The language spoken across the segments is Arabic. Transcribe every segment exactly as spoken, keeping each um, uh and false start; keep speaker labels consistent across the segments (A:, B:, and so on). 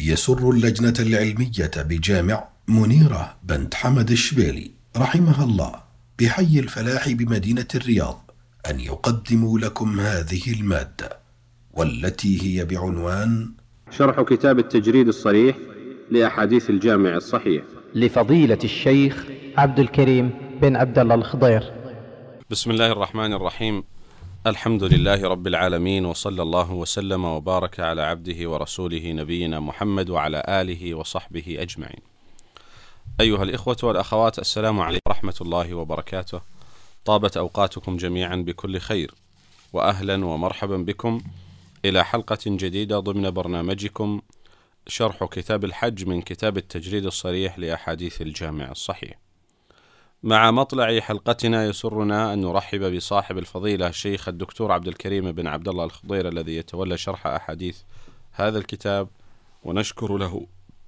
A: يسر اللجنة العلمية بجامع منيرة بنت حمد الشبيلي رحمها الله بحي الفلاح بمدينة الرياض أن يقدموا لكم هذه المادة، والتي هي بعنوان
B: شرح كتاب التجريد الصريح لأحاديث الجامع الصحيح
C: لفضيلة الشيخ عبد الكريم بن عبد الله الخضير.
D: بسم الله الرحمن الرحيم. الحمد لله رب العالمين، وصلى الله وسلم وبارك على عبده ورسوله نبينا محمد وعلى آله وصحبه أجمعين. أيها الإخوة والأخوات، السلام عليكم ورحمة الله وبركاته. طابت أوقاتكم جميعا بكل خير، وأهلا ومرحبا بكم إلى حلقة جديدة ضمن برنامجكم شرح كتاب الحج من كتاب التجريد الصريح لأحاديث الجامع الصحيح. مع مطلع حلقتنا يسرنا أن نرحب بصاحب الفضيلة الشيخ الدكتور عبد الكريم بن عبد الله الخضير الذي يتولى شرح أحاديث هذا الكتاب، ونشكر له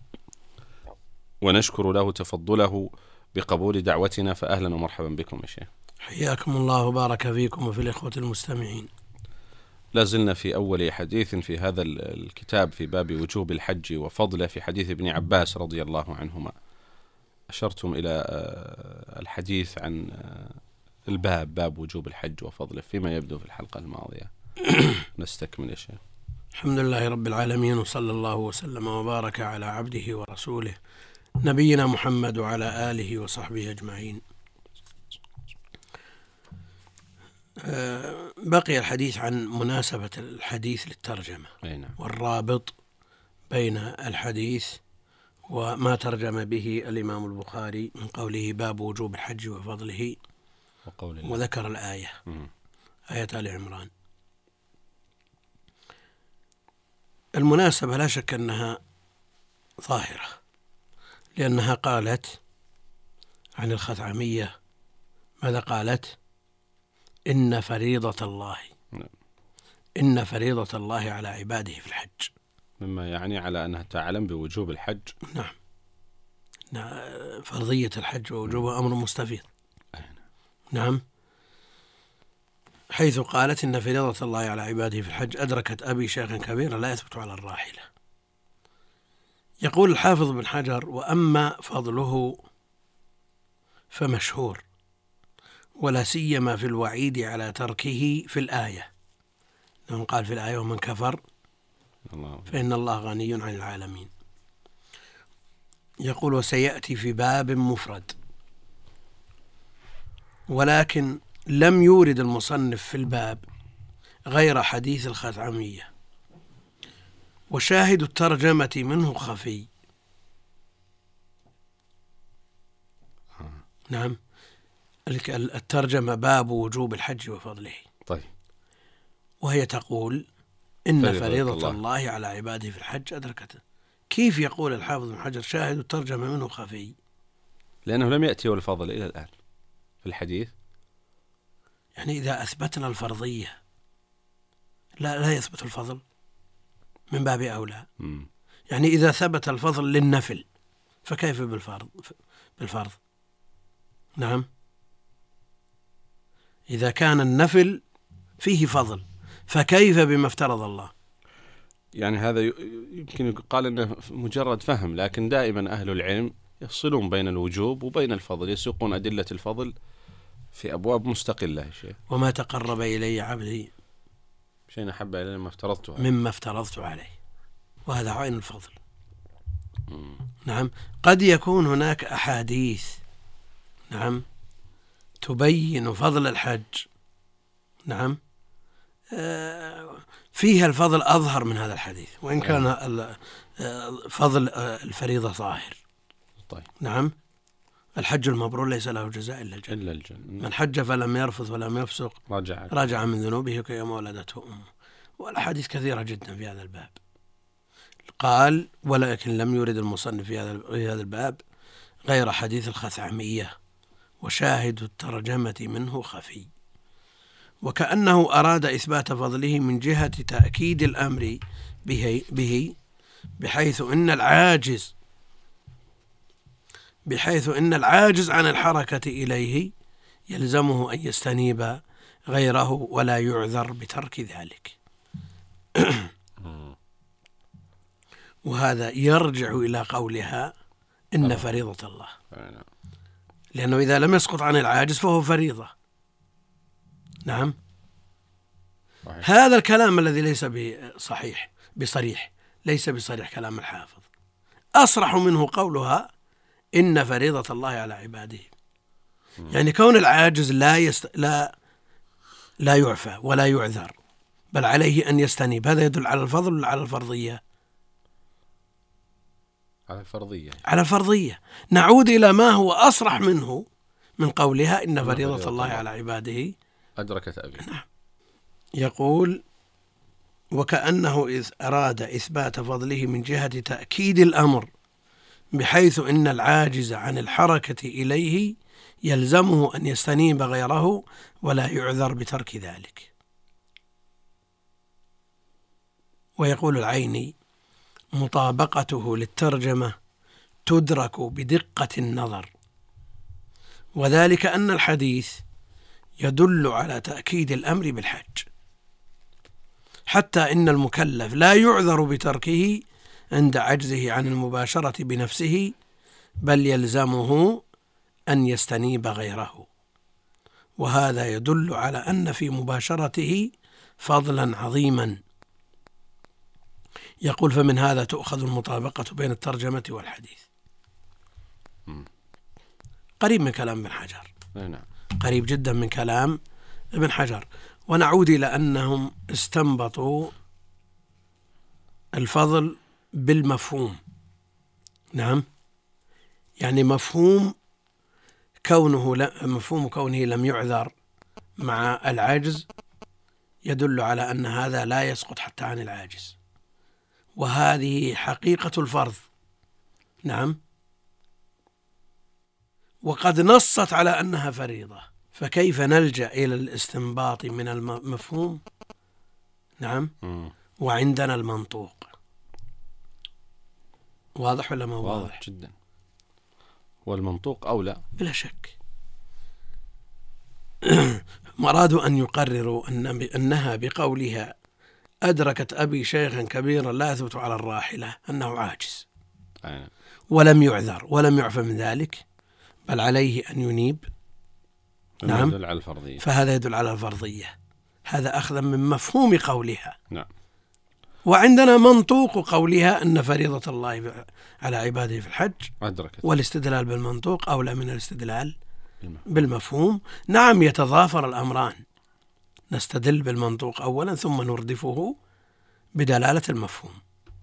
D: ونشكر له تفضله بقبول دعوتنا، فأهلا ومرحبا بكم يا شيخ.
E: حياكم الله وبارك فيكم وفي الإخوة المستمعين.
D: لازلنا في أول حديث في هذا الكتاب في باب وجوب الحج وفضله، في حديث ابن عباس رضي الله عنهما. أشرتم إلى الحديث عن الباب باب وجوب الحج وفضله فيما يبدو في الحلقة الماضية. نستكمل يا شيخ.
E: الحمد لله رب العالمين، وصلى الله وسلم وبارك على عبده ورسوله نبينا محمد وعلى آله وصحبه أجمعين. بقي الحديث عن مناسبة الحديث للترجمة والرابط بين الحديث وما ترجم به الإمام البخاري من قوله باب وجوب الحج وفضله، وذكر الآية آية آل عمران. المناسبة لا شك أنها ظاهرة، لأنها قالت عن الخثعمية ماذا قالت؟ إن فريضة الله إن فريضة الله على عباده في الحج،
D: مما يعني على أنها تعلم بوجوب الحج.
E: نعم، فرضية الحج ووجوبه أمر مستفيض. نعم، حيث قالت إن فريضة الله على عباده في الحج أدركت أبي شيخا كبيرا لا يثبت على الراحلة. يقول الحافظ بن حجر: وأما فضله فمشهور، ولا سيما في الوعيد على تركه في الآية. لأنه قال في الآية: ومن كفر فإن الله غني عن العالمين. يقول: وسيأتي في باب مفرد، ولكن لم يورد المصنف في الباب غير حديث الخثعمية، وشاهد الترجمة منه خفي. نعم، الترجمة باب وجوب الحج وفضله.
D: طيب.
E: وهي تقول إن فريضة الله. الله على عباده في الحج أدركته. كيف يقول الحافظ بن حجر شاهد الترجمة منه خفي؟
D: لأنه لم يأتي والفضل إلى الآن في الحديث.
E: يعني إذا أثبتنا الفرضية لا لا يثبت الفضل من باب أولى. م. يعني إذا ثبت الفضل للنفل فكيف بالفرض بالفرض؟ نعم، إذا كان النفل فيه فضل فكيف بما افترض الله؟
D: يعني هذا يمكن يقال أنه مجرد فهم، لكن دائما أهل العلم يفصلون بين الوجوب وبين الفضل، يسوقون أدلة الفضل في أبواب مستقلة. شيء
E: وما تقرب إلي عبدي
D: شيء أحب إلي مما افترضته عليه
E: مما افترضت عليه، وهذا عين الفضل. م. نعم، قد يكون هناك أحاديث نعم تبين فضل الحج، نعم فيها الفضل أظهر من هذا الحديث، وإن كان فضل الفريضة ظاهر.
D: طيب.
E: نعم، الحج المبرور ليس له جزاء إلا الجنة.
D: إلا الجنة.
E: من حج فلم يرفث ولم يفسق
D: رجع,
E: رجع من ذنوبه كيوم ولدته أمه. والأحاديث كثيرة جدا في هذا الباب. قال: ولكن لم يرد المصنف في هذا الباب غير حديث الخثعمية، وشاهد الترجمة منه خفي. وكأنه أراد إثبات فضله من جهة تأكيد الأمر به, به بحيث إن العاجز بحيث إن العاجز عن الحركة إليه يلزمه أن يستنيب غيره ولا يعذر بترك ذلك. وهذا يرجع إلى قولها إن فريضة الله، لأنه إذا لم يسقط عن العاجز فهو فريضة. نعم. صحيح. هذا الكلام الذي ليس بصحيح بصريح ليس بصريح كلام الحافظ، أصرح منه قولها إن فريضة الله على عباده. يعني كون العاجز لا يست... لا لا يعفى ولا يعذر، بل عليه أن يستنيب. هذا يدل على الفضل ولا على الفرضية؟
D: على الفرضية.
E: على الفرضية. نعود إلى ما هو أصرح منه من قولها إن فريضة الله, الله على عباده
D: أدركت أبي.
E: نعم. يقول وكأنه إذ أراد إثبات فضله من جهة تأكيد الأمر، بحيث إن العاجز عن الحركة إليه يلزمه أن يستنيب غيره ولا يعذر بترك ذلك. ويقول العيني مطابقته للترجمة تدرك بدقة النظر، وذلك أن الحديث يدل على تأكيد الأمر بالحج، حتى إن المكلف لا يعذر بتركه عند عجزه عن المباشرة بنفسه، بل يلزمه أن يستنيب غيره، وهذا يدل على أن في مباشرته فضلا عظيما. يقول فمن هذا تؤخذ المطابقة بين الترجمة والحديث. قريب من كلام ابن حجر، قريب جدا من كلام ابن حجر. ونعود إلى أنهم استنبطوا الفضل بالمفهوم. نعم، يعني مفهوم كونه مفهوم كونه لم يعذر مع العجز يدل على أن هذا لا يسقط حتى عن العاجز، وهذه حقيقة الفرض. نعم، وقد نصت على أنها فريضة، فكيف نلجأ إلى الاستنباط من المفهوم؟ نعم، وعندنا المنطوق. واضح ولا ما واضح؟
D: واضح جدا. والمنطوق أولى
E: بلا شك. مرادوا أن يقرروا أن أنها بقولها أدركت أبي شيخا كبيرا لا يثبت على الراحلة أنه عاجز
D: أيه.
E: ولم يعذر ولم يعفى من ذلك، بل عليه أن ينيب. نعم،
D: يدل على الفرضية.
E: فهذا يدل على الفرضية، هذا أخذا من مفهوم قولها.
D: نعم.
E: وعندنا منطوق قولها أن فريضة الله على عباده في الحج
D: أدركت.
E: والاستدلال بالمنطوق أولى من الاستدلال بالمفهوم. نعم، يتضافر الأمران، نستدل بالمنطوق أولا ثم نردفه بدلالة المفهوم.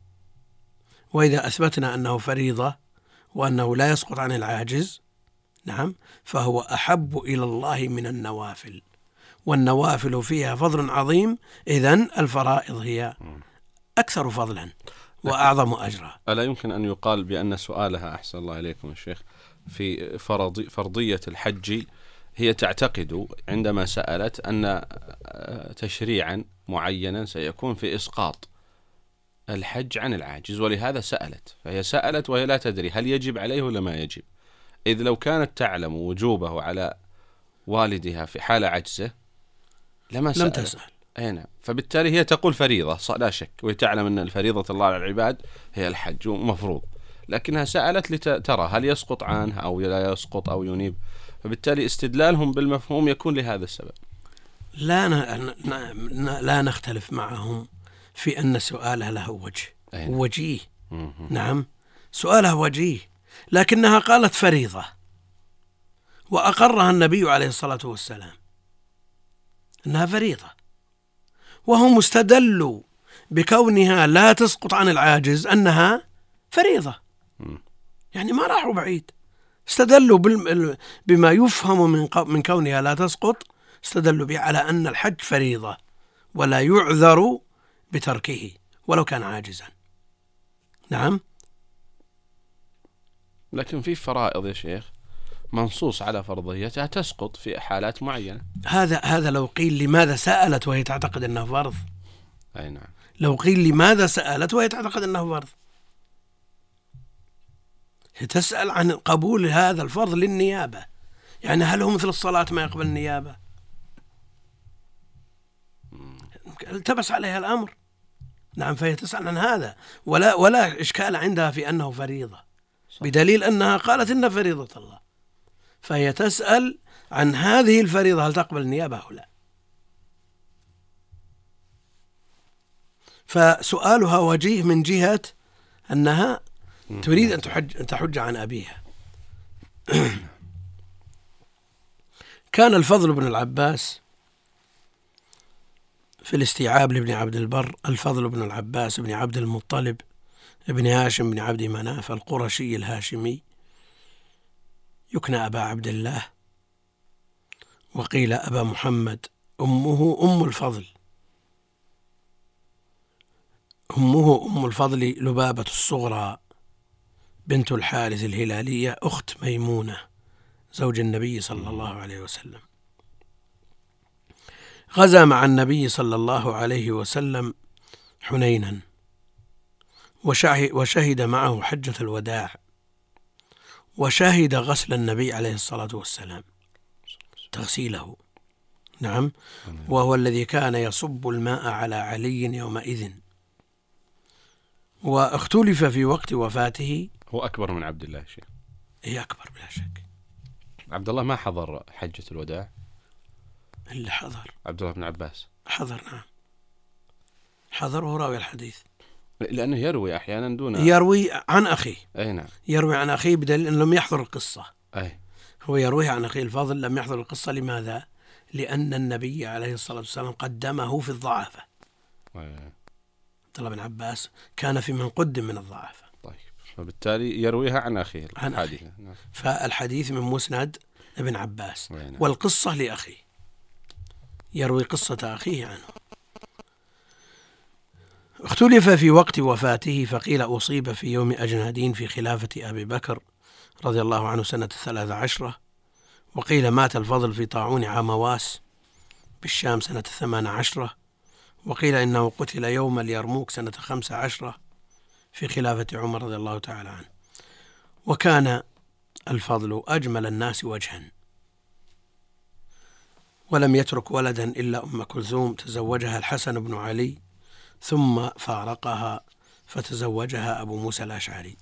E: وإذا أثبتنا أنه فريضة وأنه لا يسقط عن العاجز، نعم، فهو أحب إلى الله من النوافل، والنوافل فيها فضل عظيم، إذن الفرائض هي أكثر فضلا وأعظم أجرا.
D: ألا يمكن أن يقال بأن سؤالها أحسن الله إليكم الشيخ في فرضية الحج هي تعتقد عندما سألت أن تشريعا معينا سيكون في إسقاط الحج عن العاجز، ولهذا سألت. فهي سألت وهي لا تدري هل يجب عليه ولا ما يجب، إذ لو كانت تعلم وجوبه على والدها في حال عجزه لما
E: لم تسأل.
D: أين؟ فبالتالي هي تقول فريضة لا شك، وهي تعلم أن الفريضة الله على العباد هي الحج مفروض، لكنها سألت لترى هل يسقط عنه أو لا يسقط أو ينيب، فبالتالي استدلالهم بالمفهوم يكون لهذا السبب.
E: لا ن... لا نختلف معهم في أن سؤالها له وجه وجيه. نعم، سؤالها وجيه، لكنها قالت فريضة وأقرها النبي عليه الصلاة والسلام أنها فريضة، وهم استدلوا بكونها لا تسقط عن العاجز أنها فريضة. يعني ما راحوا بعيد، استدلوا بما يفهم من من كونها لا تسقط، استدلوا به على أن الحج فريضة ولا يعذر بتركه ولو كان عاجزا. نعم،
D: لكن في فرائض يا شيخ منصوص على فرضيتها تسقط في حالات معينة.
E: هذا هذا لو قيل لماذا سألت وهي تعتقد أنه فرض.
D: أي نعم.
E: لو قيل لماذا سألت وهي تعتقد أنه فرض، هي تسأل عن قبول هذا الفرض للنيابة. يعني هل هو مثل الصلاة ما يقبل النيابة؟ التبس عليها الأمر. نعم، فهي تسأل عن هذا، ولا ولا إشكال عندها في أنه فريضة، بدليل أنها قالت إن فريضة الله، فهي تسأل عن هذه الفريضة هل تقبل النيابة أو لا. فسؤالها وجيه من جهة أنها تريد أن تحج, أن تحج عن أبيها. كان الفضل بن العباس في الاستيعاب لابن عبد البر، الفضل بن العباس بن عبد المطلب ابن هاشم بن عبد مناف القرشي الهاشمي، يكنى أبا عبد الله، وقيل أبا محمد. أمه أم الفضل، أمه أم الفضل لبابة الصغرى بنت الحارث الهلالية أخت ميمونة زوج النبي صلى الله عليه وسلم. غزا مع النبي صلى الله عليه وسلم حنينا، وشهد معه حجة الوداع، وشهد غسل النبي عليه الصلاة والسلام، تغسيله، نعم، وهو الذي كان يصب الماء على علي يومئذ. واختلف في وقت وفاته.
D: هو أكبر من عبد الله شيء؟
E: هي أكبر بلا شك.
D: عبد الله ما حضر حجة الوداع؟
E: اللي حضر
D: عبد الله بن عباس
E: حضر، نعم حضر، وهو راوي الحديث،
D: لأنه يروي أحيانا دون
E: يروي عن أخيه.
D: أي نعم،
E: يروي عن أخيه بدليل أنه لم يحضر القصة.
D: أي
E: هو يروي عن أخيه الفاضل لم يحضر القصة. لماذا؟ لأن النبي عليه الصلاة والسلام قدمه في الضعافة.
D: أي.
E: عبد الله بن عباس كان في من قدم من الضعافة.
D: طيب، فبالتالي يرويها عن أخيه
E: عن أخيه. نعم. فالحديث من مسند ابن عباس، نعم. والقصة لأخيه، يروي قصة أخيه عنه. اختلف في وقت وفاته، فقيل أصيب في يوم أجنادين في خلافة أبي بكر رضي الله عنه سنة ثلاث عشرة، وقيل مات الفضل في طاعون عمواس بالشام سنة ثمان عشرة، وقيل إنه قتل يوم اليرموك سنة خمس عشرة في خلافة عمر رضي الله تعالى عنه. وكان الفضل أجمل الناس وجها، ولم يترك ولدا إلا أم كلثوم تزوجها الحسن بن علي، ثم فارقها فتزوجها أبو موسى الأشعري.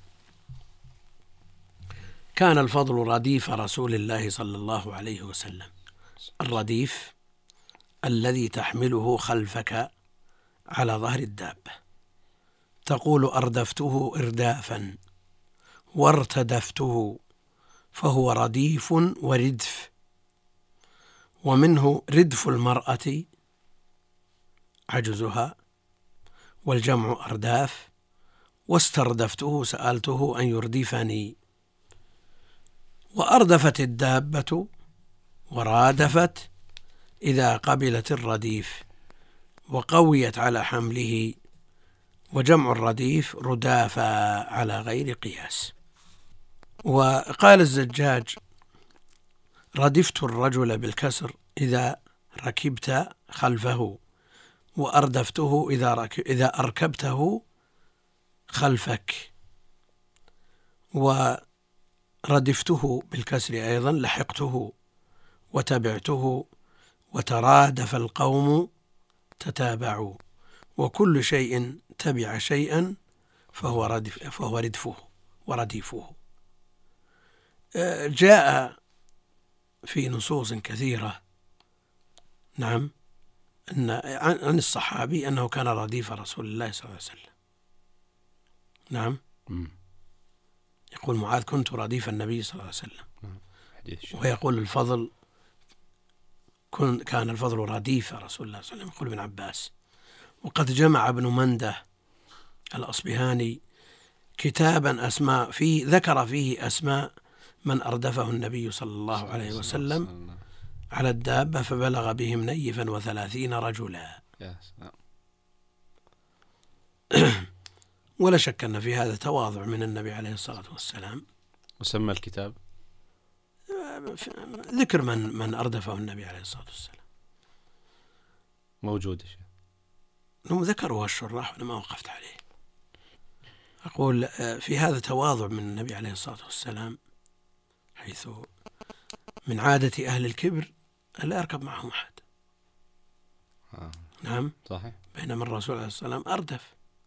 E: كان الفضل رديف رسول الله صلى الله عليه وسلم. الرديف الذي تحمله خلفك على ظهر الدابة، تقول أردفته إردافا وارتدفته، فهو رديف وردف. ومنه ردف المرأة عجزها، والجمع أرداف، واستردفته سألته أن يردفني. وأردفت الدابة ورادفت إذا قبلت الرديف وقويت على حمله، وجمع الرديف ردافا على غير قياس. وقال الزجاج: ردفت الرجل بالكسر إذا ركبت خلفه، وأردفته إذا, رك... إذا أركبته خلفك. وردفته بالكسر أيضا لحقته وتبعته، وترادف القوم تتابعوا، وكل شيء تبع شيئا فهو, ردف فهو ردفه ورديفه. جاء في نصوص كثيرة، نعم، أن عن الصحابي أنه كان رديف رسول الله صلى الله عليه وسلم. نعم، يقول معاذ: كنت رديف النبي صلى الله عليه وسلم. ويقول الفضل: كان الفضل رديف رسول الله صلى الله عليه وسلم. يقول ابن عباس. وقد جمع ابن منده الأصبهاني كتابا أسماء فيه، ذكر فيه أسماء من أردفه النبي صلى الله عليه وسلم على الدابة، فبلغ بهم نيفا وثلاثين رجلا. ولا شك أن في هذا تواضع من النبي عليه الصلاة والسلام.
D: وسمى الكتاب
E: ذكر من من أردفه النبي عليه الصلاة والسلام،
D: موجود.
E: هم ذكروا الشراح وأنا ما وقفت عليه. أقول في هذا تواضع من النبي عليه الصلاة والسلام، حيث من عادة أهل الكبر ألا أركب معهم أحد.
D: آه.
E: نعم،
D: صحيح.
E: بينما الرسول عليه الصلاة والسلام أردف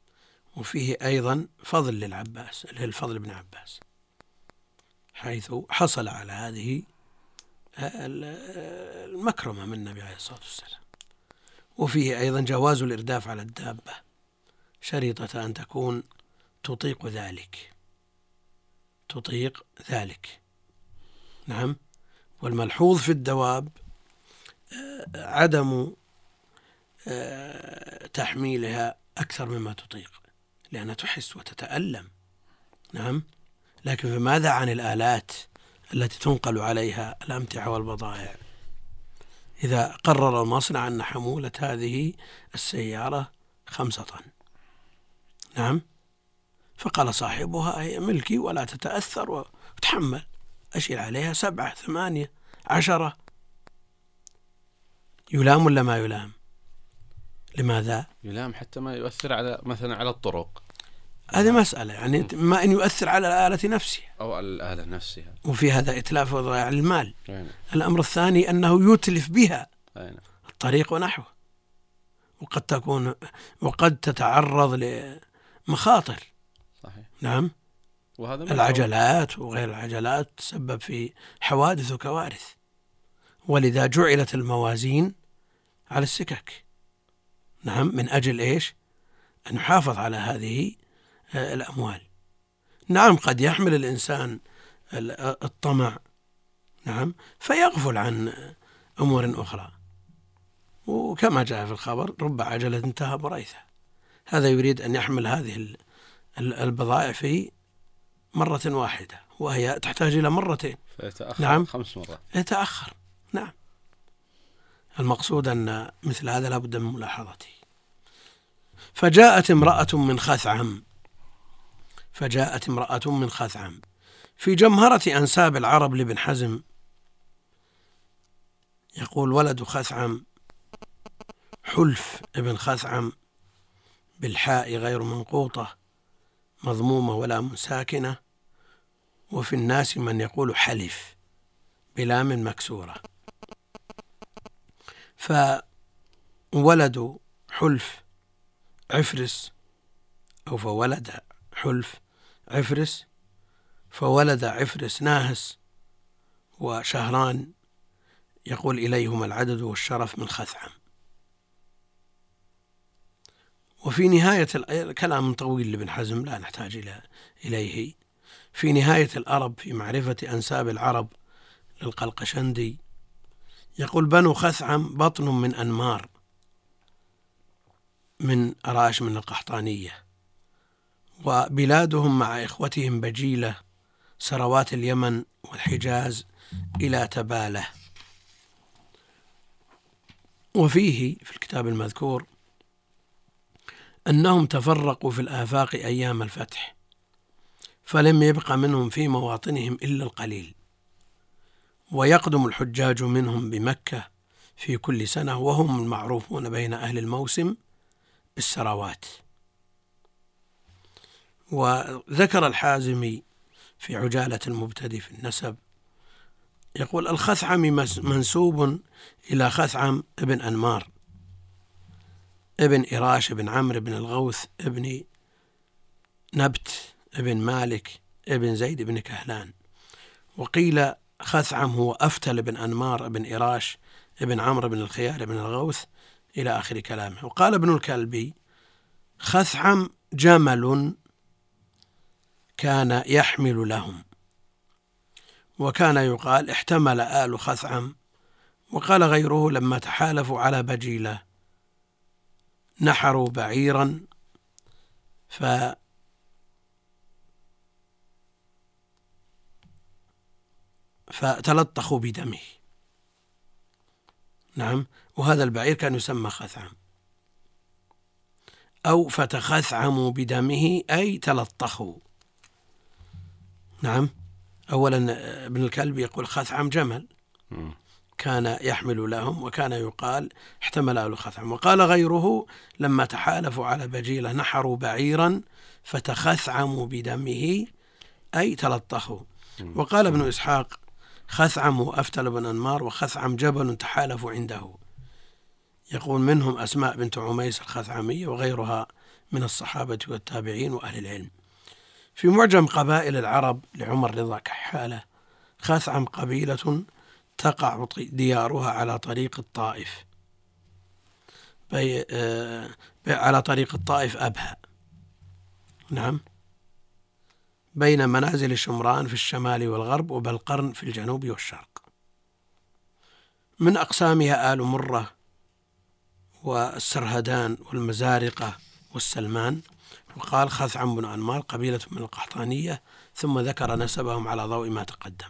E: وفيه أيضا فضل للعباس اللي هو الفضل بن عباس، حيث حصل على هذه المكرمة من النبي عليه الصلاة والسلام. وفيه أيضا جواز الإرداف على الدابة شريطة أن تكون تطيق ذلك تطيق ذلك نعم. والملحوظ في الدواب عدم تحميلها أكثر مما تطيق، لأنها تحس وتتألم نعم. لكن فماذا عن الآلات التي تنقل عليها الأمتعة والبضائع؟ إذا قرر المصنع أن حمولة هذه السيارة خمسة طن نعم، فقال صاحبها هي ملكي ولا تتأثر وتحمل، أشيل عليها سبعة ثمانية عشرة، يلام ولا ما يلام؟ لماذا؟
D: يلام حتى ما يؤثر على مثلا على الطرق،
E: هذه مسألة يعني ما إن يؤثر على الآلة نفسها
D: أو على الآلة نفسها،
E: وفي هذا إتلاف وضياع المال.
D: أين.
E: الأمر الثاني أنه يتلف بها
D: أين.
E: الطريق ونحوه، وقد تكون وقد تتعرض لمخاطر
D: صحيح.
E: نعم.
D: وهذا
E: العجلات وغير العجلات تسبب في حوادث وكوارث، ولذا جعلت الموازين على السكك نعم، من أجل إيش؟ أن يحافظ على هذه الأموال. نعم قد يحمل الإنسان الطمع نعم فيغفل عن أمور أخرى، وكما جاء في الخبر رب عجلة انتهى بريثها، هذا يريد أن يحمل هذه البضائع في مرة واحدة وهي تحتاج إلى مرتين،
D: فيتأخر
E: نعم
D: خمس مرات
E: يتأخر نعم. المقصود أن مثل هذا لا بد من ملاحظته. فجاءت امرأة من خثعم فجاءت امرأة من خثعم في جمهرة أنساب العرب لابن حزم، يقول ولد خثعم حلف ابن خثعم بالحاء غير منقوطة مضمومة ولا مساكنة، وفي الناس من يقول حلف بلام مكسورة. فولد حلف عفرس أو فولد حلف عفرس فولد عفرس ناهس وشهران يقول إليهما العدد والشرف من خثعم. وفي نهاية كلام طويل لابن حزم لا نحتاج إليه، في نهاية الأرب في معرفة أنساب العرب للقلقشندي يقول بنو خثعم بطن من أنمار من أراش من القحطانية، وبلادهم مع إخوتهم بجيلة سروات اليمن والحجاز إلى تبالة. وفيه في الكتاب المذكور أنهم تفرقوا في الآفاق أيام الفتح، فلم يبق منهم في مواطنهم إلا القليل، ويقدم الحجاج منهم بمكة في كل سنة، وهم المعروفون بين أهل الموسم بالسراوات. وذكر الحازمي في عجالة المبتدئ في النسب يقول الخثعمي منسوب إلى خثعم ابن أنمار ابن إراش ابن عمرو بن الغوث ابن نبت ابن مالك ابن زيد ابن كهلان. وقيل خثعم هو أفتل بن أنمار ابن إراش ابن عمرو بن الخيار ابن الغوث إلى آخر كلامه. وقال ابن الكلبي خثعم جمل كان يحمل لهم، وكان يقال احتمل آل خثعم. وقال غيره لما تحالفوا على بجيلة نحروا بعيرا ف فتلطخوا بدمه. نعم، وهذا البعير كان يسمى خثعم، أو فتخثعموا بدمه أي تلطخوا. نعم، أولا ابن الكلب يقول خثعم جمل كان يحمل لهم، وكان يقال احتمل آل خثعم. وقال غيره لما تحالفوا على بجيلة نحروا بعيرا فتخثعموا بدمه أي تلطخوا. وقال ابن إسحاق خثعم وأفتل بن أنمار وخثعم جبل تحالفوا عنده، يقول منهم أسماء بنت عميس الخثعمية وغيرها من الصحابة والتابعين وأهل العلم. في معجم قبائل العرب لعمر رضا كحالة: خثعم قبيلة تقع ديارها على طريق الطائف بي آه بي على طريق الطائف أبها، نعم، بين منازل شمران في الشمال والغرب وبلقرن في الجنوب والشرق. من أقسامها آل مرة والسرهدان والمزارقة والسلمان. وقال خثعم بن أنمار قبيلة من القحطانية، ثم ذكر نسبهم على ضوء ما تقدم.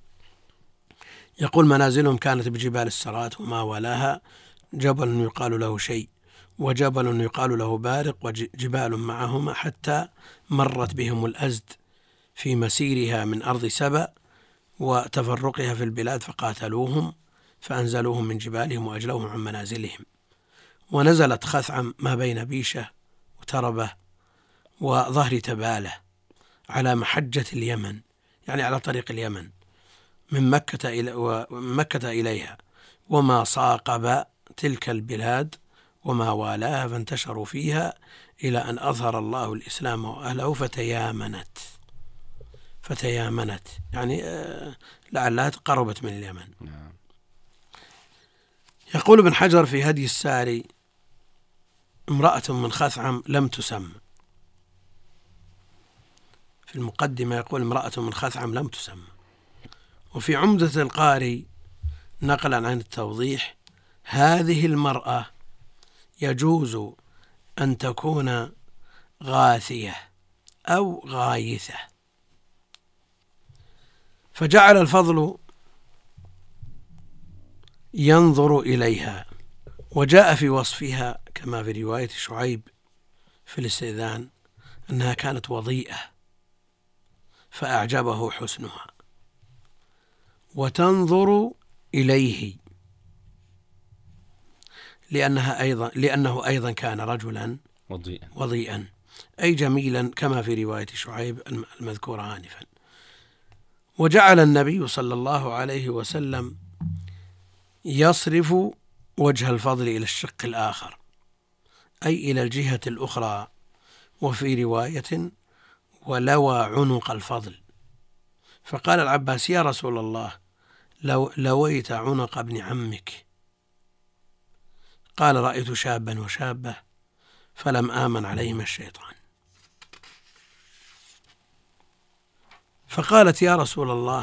E: يقول: منازلهم كانت بجبال السرات وما ولاها، جبل يقال له شيء، وجبل يقال له بارق، وجبال معهما، حتى مرت بهم الأزد في مسيرها من أرض سبأ وتفرقها في البلاد، فقاتلوهم فأنزلوهم من جبالهم وأجلوهم عن منازلهم. ونزلت خثعم ما بين بيشة وتربة وظهر تبالة على محجة اليمن، يعني على طريق اليمن، من مكة إلى ومن مكة إليها، وما صاقب تلك البلاد وما والاها، فانتشروا فيها إلى أن أظهر الله الإسلام وأهله فتيامنت فتيامنت يعني لعلها قربت من اليمن. يقول ابن حجر في هدي الساري: امرأة من خثعم لم تسم. في المقدمة يقول: امرأة من خثعم لم تسم. وفي عمدة القاري نقلا عن التوضيح: هذه المرأة يجوز أن تكون غاثية أو غايثة. فجعل الفضل ينظر إليها، وجاء في وصفها كما في رواية شعيب في الاستئذان أنها كانت وضيئة فأعجبه حسنها، وتنظر إليه لأنها أيضا لأنه أيضا كان رجلا
D: وضيئا
E: وضيئا أي جميلا كما في رواية شعيب المذكورة آنفا. وجعل النبي صلى الله عليه وسلم يصرف وجه الفضل إلى الشق الآخر، أي إلى الجهة الأخرى. وفي رواية: ولوى عنق الفضل. فقال العباس: يا رسول الله، لو لويت عنق ابن عمك. قال: رأيت شابا وشابة فلم آمن عليهما الشيطان. فقالت: يا رسول الله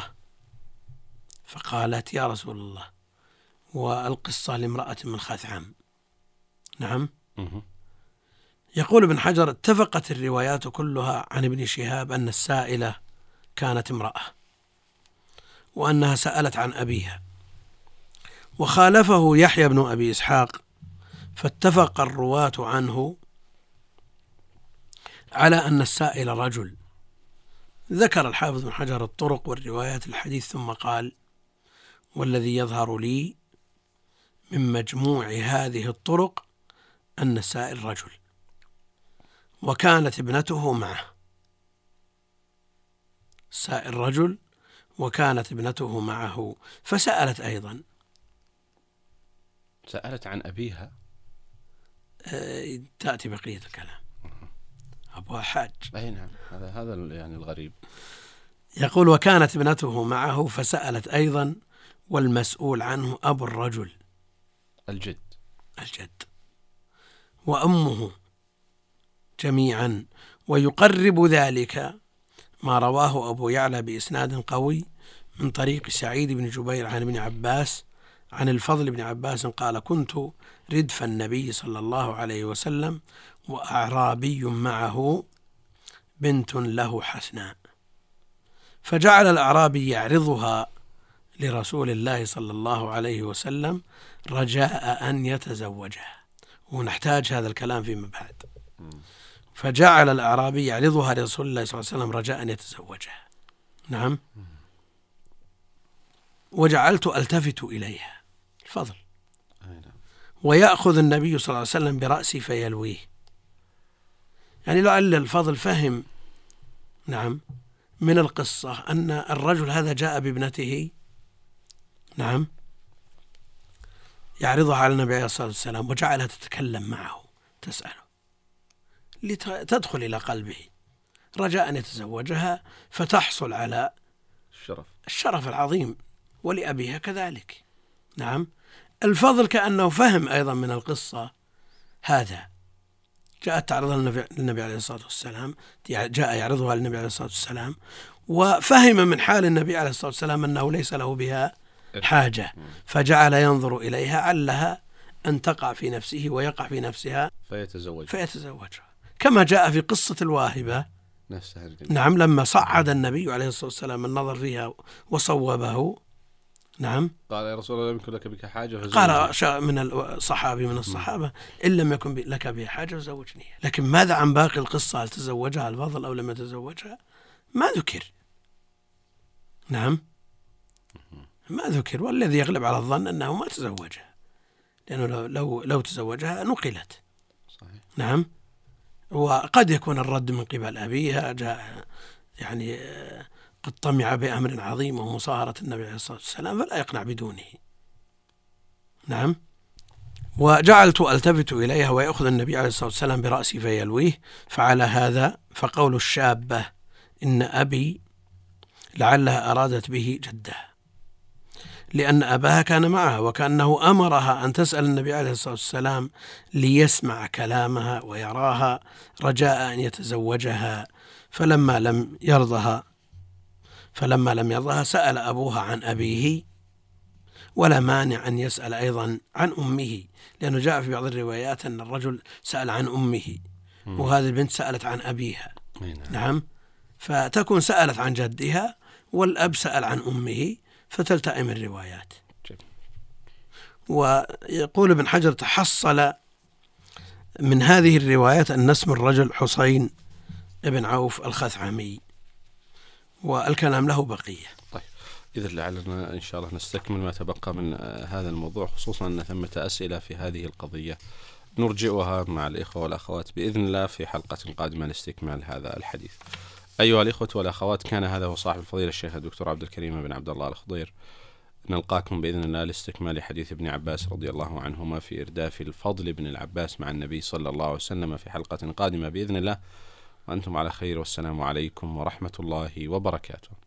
E: فقالت يا رسول الله والقصة لامرأة من خثعم. نعم. يقول ابن حجر: اتفقت الروايات كلها عن ابن شهاب أن السائلة كانت امرأة، وأنها سألت عن أبيها. وخالفه يحيى بن أبي إسحاق، فاتفق الرواة عنه على أن السائل رجل. ذكر الحافظ بن حجر الطرق والروايات الحديث ثم قال: والذي يظهر لي من مجموع هذه الطرق أن السائل رجل، وكانت ابنته معه. السائل رجل وكانت ابنته معه، فسألت أيضا.
D: سألت عن أبيها.
E: أه تأتي بقية الكلام. أبوها حاج.
D: أي نعم، هذا هذا يعني الغريب.
E: يقول: وكانت ابنته معه فسألت أيضا، والمسؤول عنه أبو الرجل
D: الجد
E: الجد وأمه جميعا. ويقرب ذلك ما رواه أبو يعلى بإسناد قوي من طريق سعيد بن جبير عن ابن عباس عن الفضل بن عباس قال: كنت ردف النبي صلى الله عليه وسلم وأعرابي معه بنت له حسناء، فجعل الأعرابي يعرضها لرسول الله صلى الله عليه وسلم رجاء أن يتزوجها، ونحتاج هذا الكلام فيما بعد. فجعل الأعرابي يعرضها لرسول الله صلى الله عليه وسلم رجاء أن يتزوجها. نعم. وجعلت ألتفت إليها الفضل، ويأخذ النبي صلى الله عليه وسلم برأسي فيلويه. يعني لعل الفضل فهم نعم من القصة أن الرجل هذا جاء بابنته نعم يعرضها على النبي عليه الصلاة والسلام، وجعلها تتكلم معه تسأله، لتدخل إلى قلبه رجاء أن يتزوجها فتحصل على
D: الشرف
E: الشرف العظيم، ولأبيها كذلك. نعم. الفضل كأنه فهم أيضا من القصة هذا. جاءت تعرضها للنبي عليه الصلاة والسلام، جاء يعرضها للنبي عليه الصلاة والسلام، وفهم من حال النبي عليه الصلاة والسلام أنه ليس له بها حاجة، فجعل ينظر إليها علها أن تقع في نفسه ويقع في نفسها
D: فيتزوج
E: فيتزوجها، كما جاء في قصة الواهبة
D: نفسها.
E: نعم، لما صعد النبي عليه الصلاة والسلام النظر فيها وصوبه. نعم.
D: قال يا رسول الله لم يكن لك بك حاجة فزوجني.
E: قال من الصحابي من الصحابة إن لم يكن لك بها حاجة فزوجني. لكن ماذا عن باقي القصة؟ هل تزوجها الفضل أو لم يتزوجها؟ ما ذكر. نعم، ما ذكر. والذي يغلب على الظن أنه ما تزوجها، لأنه لو لو, لو تزوجها نقلت.
D: صحيح.
E: نعم. وقد يكون الرد من قبل أبيها، جاء يعني قد طمع بأمر عظيم ومصاهرة النبي عليه الصلاة والسلام فلا يقنع بدونه. نعم. وجعلت ألتفت إليها ويأخذ النبي عليه الصلاة والسلام برأسي فيلويه، فعلى هذا فقول الشابة إن أبي لعلها أرادت به جدها، لأن أباها كان معها، وكأنه أمرها أن تسأل النبي عليه الصلاة والسلام ليسمع كلامها ويراها رجاء أن يتزوجها. فلما لم يرضها فلما لم يرضها سأل أبوها عن أبيه، ولا مانع أن يسأل أيضا عن أمه، لأنه جاء في بعض الروايات أن الرجل سأل عن أمه وهذه البنت سألت عن أبيها. نعم. فتكون سألت عن جدها والأب سأل عن أمه فتلتئم الروايات. ويقول ابن حجر تحصل من هذه الروايات أن اسم الرجل حسين ابن عوف الخثعمي، والكلام له بقية.
D: طيب، إذا لعلنا إن شاء الله نستكمل ما تبقى من هذا الموضوع، خصوصا أن ثمة أسئلة في هذه القضية نرجئها مع الإخوة والأخوات بإذن الله في حلقة قادمة لاستكمال هذا الحديث. أيها الإخوة والأخوات، كان هذا هو صاحب الفضيلة الشيخ الدكتور عبد الكريم بن عبد الله الخضير. نلقاكم بإذن الله لاستكمال حديث ابن عباس رضي الله عنهما في إرداف الفضل بن العباس مع النبي صلى الله عليه وسلم في حلقة قادمة بإذن الله، وأنتم على خير، والسلام عليكم ورحمة الله وبركاته.